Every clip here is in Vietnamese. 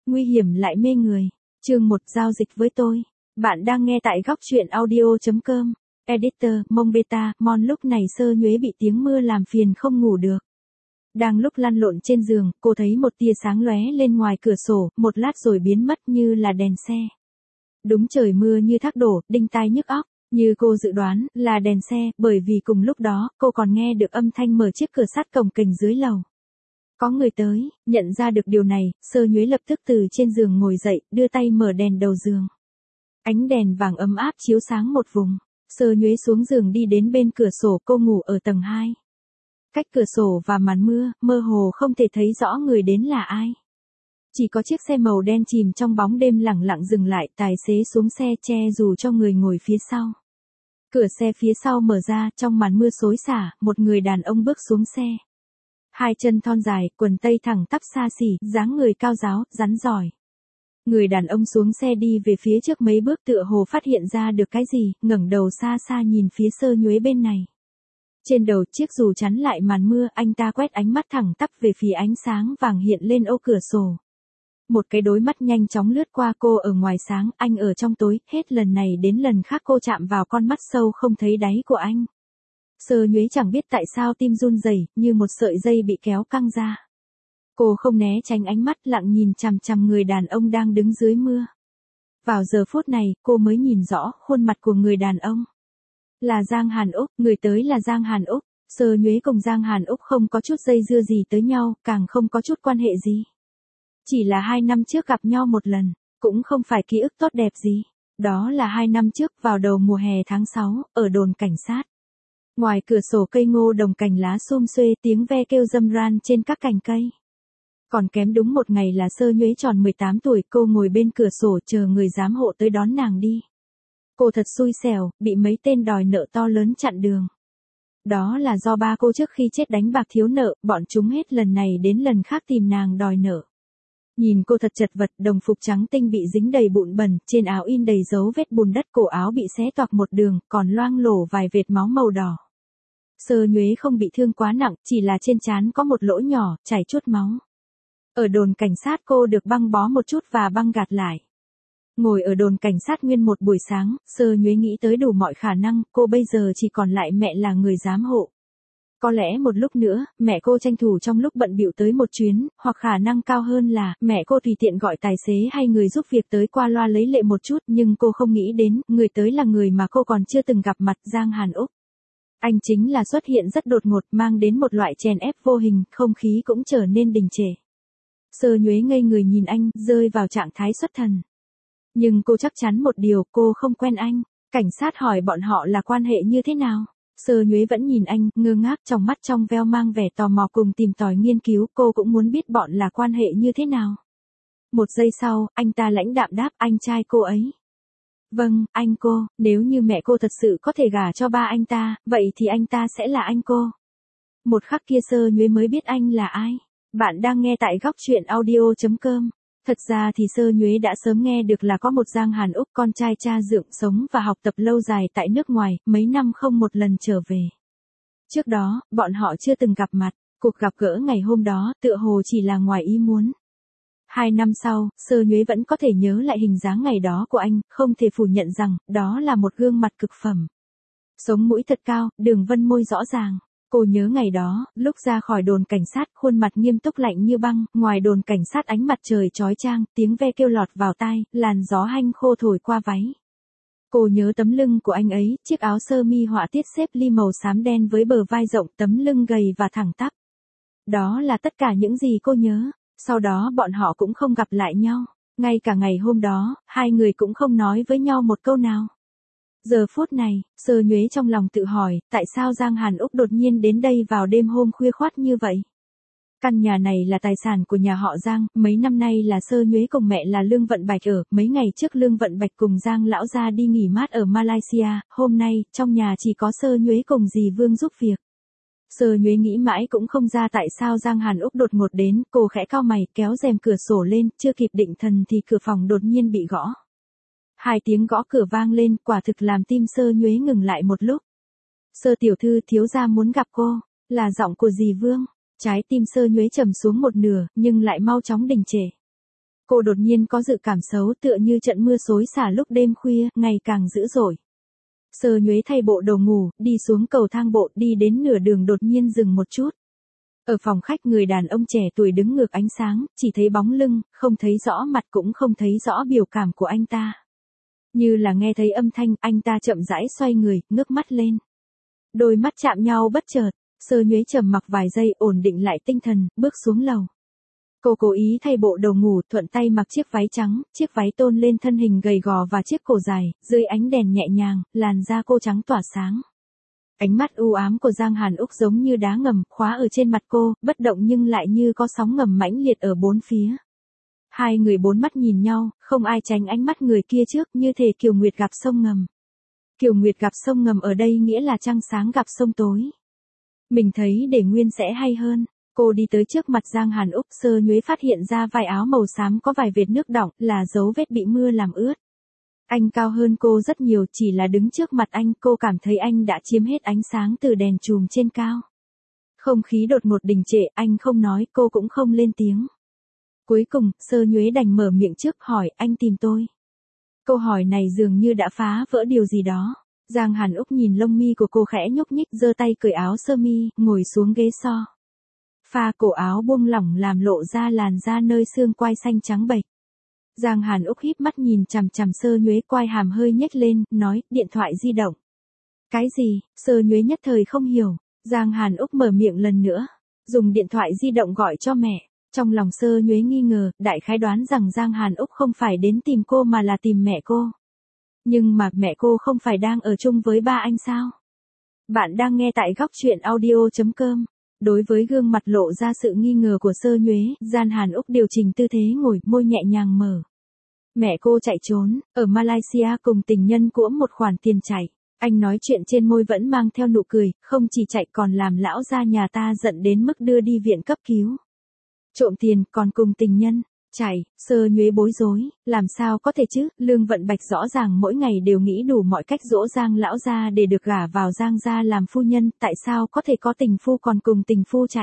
nguy hiểm lại mê người. Chương 1 giao dịch với tôi. Bạn đang nghe tại góc truyện audio.com. Editor, Mông Beta, Mon lúc này Sơ Nhuế bị tiếng mưa làm phiền không ngủ được. Đang lúc lăn lộn trên giường, cô thấy một tia sáng lóe lên ngoài cửa sổ, một lát rồi biến mất như là đèn xe. Đúng trời mưa như thác đổ, đinh tai nhức óc. Như cô dự đoán, là đèn xe, bởi vì cùng lúc đó, cô còn nghe được âm thanh mở chiếc cửa sắt cồng kềnh dưới lầu. Có người tới, nhận ra được điều này, Sơ Nhuế lập tức từ trên giường ngồi dậy, đưa tay mở đèn đầu giường. Ánh đèn vàng ấm áp chiếu sáng một vùng. Sơ Nhuế xuống giường đi đến bên cửa sổ, cô ngủ ở tầng 2. Cách cửa sổ và màn mưa, mơ hồ không thể thấy rõ người đến là ai. Chỉ có chiếc xe màu đen chìm trong bóng đêm lẳng lặng dừng lại, tài xế xuống xe che dù cho người ngồi phía sau. Cửa xe phía sau mở ra, trong màn mưa xối xả, một người đàn ông bước xuống xe. Hai chân thon dài, quần tây thẳng tắp xa xỉ, dáng người cao ráo, rắn giỏi. Người đàn ông xuống xe đi về phía trước mấy bước tựa hồ phát hiện ra được cái gì, ngẩng đầu xa xa nhìn phía Sơ Nhuế bên này. Trên đầu chiếc dù chắn lại màn mưa, anh ta quét ánh mắt thẳng tắp về phía ánh sáng vàng hiện lên ô cửa sổ. Một cái đôi mắt nhanh chóng lướt qua cô ở ngoài sáng, anh ở trong tối, hết lần này đến lần khác cô chạm vào con mắt sâu không thấy đáy của anh. Sơ Nhuế chẳng biết tại sao tim run rẩy, như một sợi dây bị kéo căng ra. Cô không né tránh ánh mắt, lặng nhìn chằm chằm người đàn ông đang đứng dưới mưa. Vào giờ phút này, cô mới nhìn rõ khuôn mặt của người đàn ông. Là Giang Hàn Úc, người tới là Giang Hàn Úc. Sơ Nhuế cùng Giang Hàn Úc không có chút dây dưa gì tới nhau, càng không có chút quan hệ gì. Chỉ là 2 năm trước gặp nhau một lần, cũng không phải ký ức tốt đẹp gì. Đó là 2 năm trước vào đầu mùa hè tháng 6, ở đồn cảnh sát. Ngoài cửa sổ cây ngô đồng cành lá sum xuê, tiếng ve kêu râm ran trên các cành cây. Còn kém đúng một ngày là Sơ Nhuế tròn 18 tuổi, cô ngồi bên cửa sổ chờ người giám hộ tới đón nàng đi. Cô thật xui xẻo, bị mấy tên đòi nợ to lớn chặn đường. Đó là do ba cô trước khi chết đánh bạc thiếu nợ, bọn chúng hết lần này đến lần khác tìm nàng đòi nợ. Nhìn cô thật chật vật, đồng phục trắng tinh bị dính đầy bụi bẩn, trên áo in đầy dấu vết bùn đất, cổ áo bị xé toạc một đường, còn loang lổ vài vệt máu màu đỏ. Sơ Nhuế không bị thương quá nặng, chỉ là trên trán có một lỗ nhỏ, chảy chút máu. Ở đồn cảnh sát cô được băng bó một chút và băng gạt lại. Ngồi ở đồn cảnh sát nguyên một buổi sáng, Sơ Nhuế nghĩ tới đủ mọi khả năng, cô bây giờ chỉ còn lại mẹ là người giám hộ. Có lẽ một lúc nữa, mẹ cô tranh thủ trong lúc bận bịu tới một chuyến, hoặc khả năng cao hơn là, mẹ cô tùy tiện gọi tài xế hay người giúp việc tới qua loa lấy lệ một chút, nhưng cô không nghĩ đến, người tới là người mà cô còn chưa từng gặp mặt, Giang Hàn Úc. Anh chính là xuất hiện rất đột ngột, mang đến một loại chèn ép vô hình, không khí cũng trở nên đình trệ. Sơ Nhuế ngây người nhìn anh, rơi vào trạng thái xuất thần. Nhưng cô chắc chắn một điều, cô không quen anh. Cảnh sát hỏi bọn họ là quan hệ như thế nào? Sơ Nhuế vẫn nhìn anh, ngơ ngác, trong mắt trong veo mang vẻ tò mò cùng tìm tòi nghiên cứu, cô cũng muốn biết bọn là quan hệ như thế nào. Một giây sau, anh ta lãnh đạm đáp, anh trai cô ấy. Vâng, anh cô, nếu như mẹ cô thật sự có thể gả cho ba anh ta, vậy thì anh ta sẽ là anh cô. Một khắc kia Sơ Nhuế mới biết anh là ai. Bạn đang nghe tại góc truyện audio.com. Thật ra thì Sơ Nhuế đã sớm nghe được là có một Giang Hàn Úc, con trai cha dượng, sống và học tập lâu dài tại nước ngoài, mấy năm không một lần trở về. Trước đó, bọn họ chưa từng gặp mặt, cuộc gặp gỡ ngày hôm đó, tựa hồ chỉ là ngoài ý muốn. 2 năm sau, Sơ Nhuế vẫn có thể nhớ lại hình dáng ngày đó của anh, không thể phủ nhận rằng, đó là một gương mặt cực phẩm. Sống mũi thật cao, đường vân môi rõ ràng. Cô nhớ ngày đó, lúc ra khỏi đồn cảnh sát, khuôn mặt nghiêm túc lạnh như băng, ngoài đồn cảnh sát ánh mặt trời chói chang, tiếng ve kêu lọt vào tai, làn gió hanh khô thổi qua váy. Cô nhớ tấm lưng của anh ấy, chiếc áo sơ mi họa tiết xếp ly màu xám đen với bờ vai rộng, tấm lưng gầy và thẳng tắp. Đó là tất cả những gì cô nhớ. Sau đó bọn họ cũng không gặp lại nhau. Ngay cả ngày hôm đó, hai người cũng không nói với nhau một câu nào. Giờ phút này, Sơ Nhuế trong lòng tự hỏi, tại sao Giang Hàn Úc đột nhiên đến đây vào đêm hôm khuya khoắt như vậy? Căn nhà này là tài sản của nhà họ Giang, mấy năm nay là Sơ Nhuế cùng mẹ là Lương Vận Bạch ở, mấy ngày trước Lương Vận Bạch cùng Giang lão gia đi nghỉ mát ở Malaysia, hôm nay, trong nhà chỉ có Sơ Nhuế cùng dì Vương giúp việc. Sơ Nhuế nghĩ mãi cũng không ra tại sao Giang Hàn Úc đột ngột đến, cô khẽ cau mày, kéo rèm cửa sổ lên, chưa kịp định thần thì cửa phòng đột nhiên bị gõ. 2 tiếng gõ cửa vang lên, quả thực làm tim Sơ Nhuế ngừng lại một lúc. Sơ tiểu thư, thiếu gia muốn gặp cô, là giọng của dì Vương. Trái tim Sơ Nhuế trầm xuống một nửa, nhưng lại mau chóng đình trệ. Cô đột nhiên có dự cảm xấu tựa như trận mưa xối xả lúc đêm khuya, ngày càng dữ dội. Sơ Nhuế thay bộ đồ ngủ, đi xuống cầu thang bộ, đi đến nửa đường đột nhiên dừng một chút. Ở phòng khách người đàn ông trẻ tuổi đứng ngược ánh sáng, chỉ thấy bóng lưng, không thấy rõ mặt cũng không thấy rõ biểu cảm của anh ta. Như là nghe thấy âm thanh, anh ta chậm rãi xoay người, ngước mắt lên. Đôi mắt chạm nhau bất chợt, Sơ Nhuế trầm mặc vài giây ổn định lại tinh thần, bước xuống lầu. Cô cố ý thay bộ đồ ngủ, thuận tay mặc chiếc váy trắng, chiếc váy tôn lên thân hình gầy gò và chiếc cổ dài, dưới ánh đèn nhẹ nhàng, làn da cô trắng tỏa sáng. Ánh mắt u ám của Giang Hàn Úc giống như đá ngầm, khóa ở trên mặt cô, bất động nhưng lại như có sóng ngầm mãnh liệt ở bốn phía. Hai người bốn mắt nhìn nhau, không ai tránh ánh mắt người kia trước, như thể Kiều Nguyệt gặp sông ngầm. Kiều Nguyệt gặp sông ngầm ở đây nghĩa là trăng sáng gặp sông tối. Mình thấy để nguyên sẽ hay hơn. Cô đi tới trước mặt Giang Hàn Úc, Sơ Nhuế phát hiện ra vai áo màu xám có vài vệt nước đọng, là dấu vết bị mưa làm ướt. Anh cao hơn cô rất nhiều, chỉ là đứng trước mặt anh, cô cảm thấy anh đã chiếm hết ánh sáng từ đèn chùm trên cao. Không khí đột ngột đình trệ, anh không nói, cô cũng không lên tiếng. Cuối cùng, Sơ Nhuế đành mở miệng trước, hỏi, anh tìm tôi. Câu hỏi này dường như đã phá vỡ điều gì đó. Giang Hàn Úc nhìn lông mi của cô khẽ nhúc nhích, giơ tay cởi áo sơ mi, ngồi xuống ghế so. Pha cổ áo buông lỏng làm lộ ra làn da nơi xương quai xanh trắng bệch. Giang Hàn Úc híp mắt nhìn chằm chằm Sơ Nhuế, quai hàm hơi nhếch lên, nói, điện thoại di động. Cái gì? Sơ Nhuế nhất thời không hiểu. Giang Hàn Úc mở miệng lần nữa. Dùng điện thoại di động gọi cho mẹ. Trong lòng Sơ Nhuế nghi ngờ, đại khái đoán rằng Giang Hàn Úc không phải đến tìm cô mà là tìm mẹ cô. Nhưng mà mẹ cô không phải đang ở chung với ba anh sao? Bạn đang nghe tại góc truyện audio.com. Đối với gương mặt lộ ra sự nghi ngờ của Sơ Nhuế, Giang Hàn Úc điều chỉnh tư thế ngồi, môi nhẹ nhàng mở. Mẹ cô chạy trốn, ở Malaysia cùng tình nhân của một khoản tiền chạy. Anh nói chuyện trên môi vẫn mang theo nụ cười, không chỉ chạy còn làm lão gia nhà ta giận đến mức đưa đi viện cấp cứu. Trộm tiền còn cùng tình nhân, chạy, Sơ Nhuế bối rối, làm sao có thể chứ, Lương Vận Bạch rõ ràng mỗi ngày đều nghĩ đủ mọi cách dỗ Giang lão gia để được gả vào Giang gia làm phu nhân, tại sao có thể có tình phu còn cùng tình phu chạy.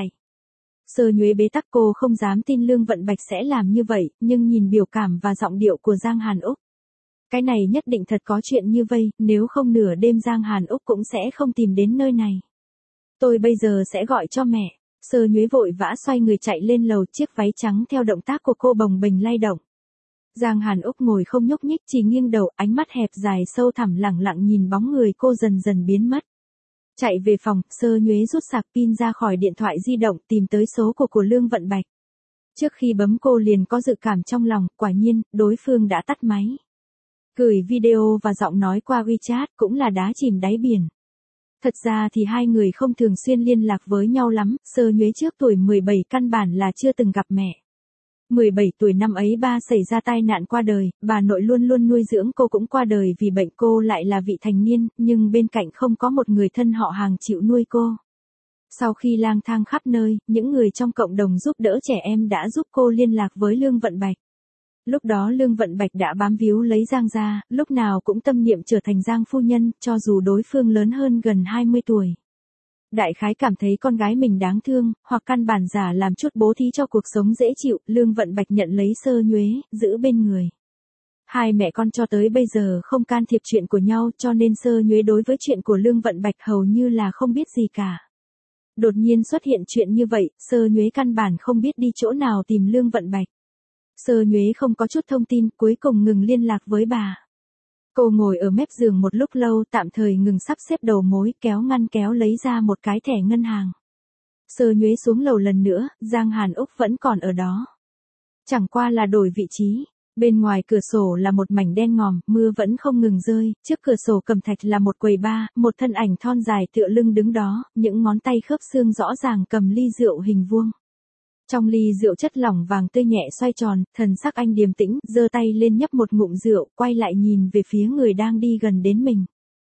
Sơ Nhuế bế tắc, cô không dám tin Lương Vận Bạch sẽ làm như vậy, nhưng nhìn biểu cảm và giọng điệu của Giang Hàn Úc. Cái này nhất định thật có chuyện như vây, nếu không nửa đêm Giang Hàn Úc cũng sẽ không tìm đến nơi này. Tôi bây giờ sẽ gọi cho mẹ. Sơ Nhuế vội vã xoay người chạy lên lầu, chiếc váy trắng theo động tác của cô bồng bềnh lay động. Giang Hàn Úc ngồi không nhúc nhích, chỉ nghiêng đầu, ánh mắt hẹp dài sâu thẳm lẳng lặng nhìn bóng người cô dần dần biến mất. Chạy về phòng, Sơ Nhuế rút sạc pin ra khỏi điện thoại di động, tìm tới số của Lương Vận Bạch. Trước khi bấm cô liền có dự cảm trong lòng, quả nhiên, đối phương đã tắt máy. Gửi video và giọng nói qua WeChat cũng là đá chìm đáy biển. Thật ra thì hai người không thường xuyên liên lạc với nhau lắm, Sơ Nhuế trước tuổi 17 căn bản là chưa từng gặp mẹ. 17 tuổi năm ấy ba xảy ra tai nạn qua đời, bà nội luôn luôn nuôi dưỡng cô cũng qua đời vì bệnh, cô lại là vị thành niên, nhưng bên cạnh không có một người thân họ hàng chịu nuôi cô. Sau khi lang thang khắp nơi, những người trong cộng đồng giúp đỡ trẻ em đã giúp cô liên lạc với Lương Vận Bạch. Lúc đó Lương Vận Bạch đã bám víu lấy Giang gia, lúc nào cũng tâm niệm trở thành Giang phu nhân, cho dù đối phương lớn hơn gần 20 tuổi. Đại khái cảm thấy con gái mình đáng thương, hoặc căn bản giả làm chút bố thí cho cuộc sống dễ chịu, Lương Vận Bạch nhận lấy Sơ Nhuế, giữ bên người. Hai mẹ con cho tới bây giờ không can thiệp chuyện của nhau, cho nên Sơ Nhuế đối với chuyện của Lương Vận Bạch hầu như là không biết gì cả. Đột nhiên xuất hiện chuyện như vậy, Sơ Nhuế căn bản không biết đi chỗ nào tìm Lương Vận Bạch. Sơ Nhuế không có chút thông tin, cuối cùng ngừng liên lạc với bà. Cô ngồi ở mép giường một lúc lâu, tạm thời ngừng sắp xếp đầu mối, kéo ngăn kéo lấy ra một cái thẻ ngân hàng. Sơ Nhuế xuống lầu lần nữa, Giang Hàn Úc vẫn còn ở đó. Chẳng qua là đổi vị trí. Bên ngoài cửa sổ là một mảnh đen ngòm, mưa vẫn không ngừng rơi, trước cửa sổ cẩm thạch là một quầy bar, một thân ảnh thon dài tựa lưng đứng đó, những ngón tay khớp xương rõ ràng cầm ly rượu hình vuông. Trong ly rượu chất lỏng vàng tươi nhẹ xoay tròn, thần sắc anh điềm tĩnh, giơ tay lên nhấp một ngụm rượu, quay lại nhìn về phía người đang đi gần đến mình.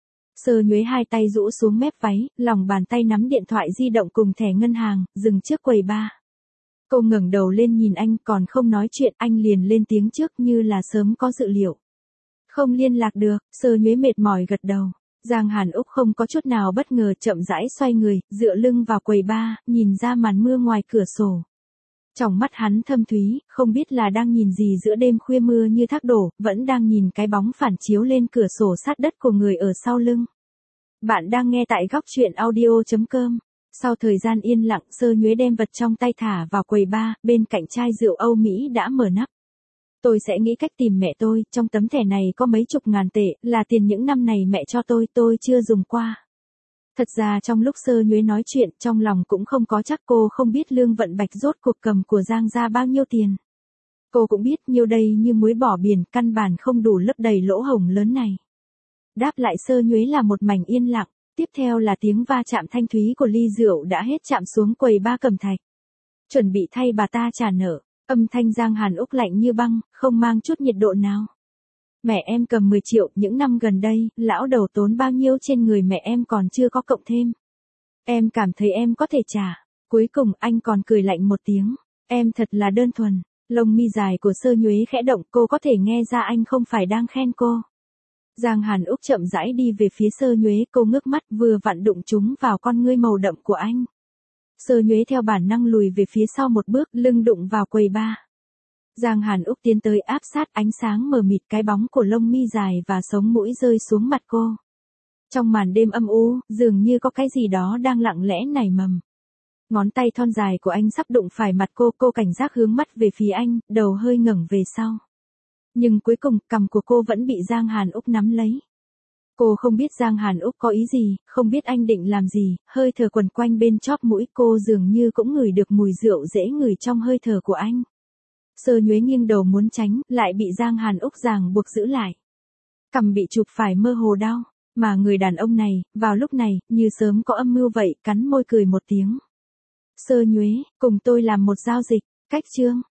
Sơ Nhuế hai tay rũ xuống mép váy, lòng bàn tay nắm điện thoại di động cùng thẻ ngân hàng, dừng trước quầy bar. Cô ngẩng đầu lên nhìn anh, còn không nói chuyện, anh liền lên tiếng trước như là sớm có dự liệu. Không liên lạc được, Sơ Nhuế mệt mỏi gật đầu. Giang Hàn Úc không có chút nào bất ngờ, chậm rãi xoay người, dựa lưng vào quầy bar, nhìn ra màn mưa ngoài cửa sổ. Trong mắt hắn thâm thúy, không biết là đang nhìn gì giữa đêm khuya mưa như thác đổ, vẫn đang nhìn cái bóng phản chiếu lên cửa sổ sát đất của người ở sau lưng. Bạn đang nghe tại góc chuyện audio.com. Sau thời gian yên lặng, Sơ Nhuế đem vật trong tay thả vào quầy bar, bên cạnh chai rượu Âu Mỹ đã mở nắp. Tôi sẽ nghĩ cách tìm mẹ tôi, trong tấm thẻ này có mấy chục ngàn tệ, là tiền những năm này mẹ cho tôi chưa dùng qua. Thật ra trong lúc Sơ Nhuế nói chuyện, trong lòng cũng không có chắc, cô không biết Lương Vận Bạch rốt cuộc cầm của Giang ra bao nhiêu tiền. Cô cũng biết nhiêu đây như muối bỏ biển, căn bản không đủ lấp đầy lỗ hổng lớn này. Đáp lại Sơ Nhuế là một mảnh yên lặng, tiếp theo là tiếng va chạm thanh thúy của ly rượu đã hết chạm xuống quầy ba cẩm thạch. Chuẩn bị thay bà ta trả nợ, âm thanh Giang Hàn Úc lạnh như băng, không mang chút nhiệt độ nào. Mẹ em cầm 10 triệu, những năm gần đây, lão đầu tốn bao nhiêu trên người mẹ em còn chưa có cộng thêm. Em cảm thấy em có thể trả. Cuối cùng anh còn cười lạnh một tiếng. Em thật là đơn thuần. Lông mi dài của Sơ Nhuế khẽ động, cô có thể nghe ra anh không phải đang khen cô. Giang Hàn Úc chậm rãi đi về phía Sơ Nhuế, cô ngước mắt vừa vặn đụng chúng vào con ngươi màu đậm của anh. Sơ Nhuế theo bản năng lùi về phía sau một bước, lưng đụng vào quầy bar. Giang Hàn Úc tiến tới áp sát, ánh sáng mờ mịt, cái bóng của lông mi dài và sống mũi rơi xuống mặt cô. Trong màn đêm âm u, dường như có cái gì đó đang lặng lẽ nảy mầm. Ngón tay thon dài của anh sắp đụng phải mặt cô cảnh giác hướng mắt về phía anh, đầu hơi ngẩng về sau. Nhưng cuối cùng, cằm của cô vẫn bị Giang Hàn Úc nắm lấy. Cô không biết Giang Hàn Úc có ý gì, không biết anh định làm gì, hơi thở quẩn quanh bên chóp mũi, cô dường như cũng ngửi được mùi rượu dễ ngửi trong hơi thở của anh. Sơ Nhuế nghiêng đầu muốn tránh, lại bị Giang Hàn Úc ràng buộc giữ lại. Cằm bị chụp phải mơ hồ đau, mà người đàn ông này, vào lúc này, như sớm có âm mưu vậy, cắn môi cười một tiếng. Sơ Nhuế, cùng tôi làm một giao dịch, cách chương.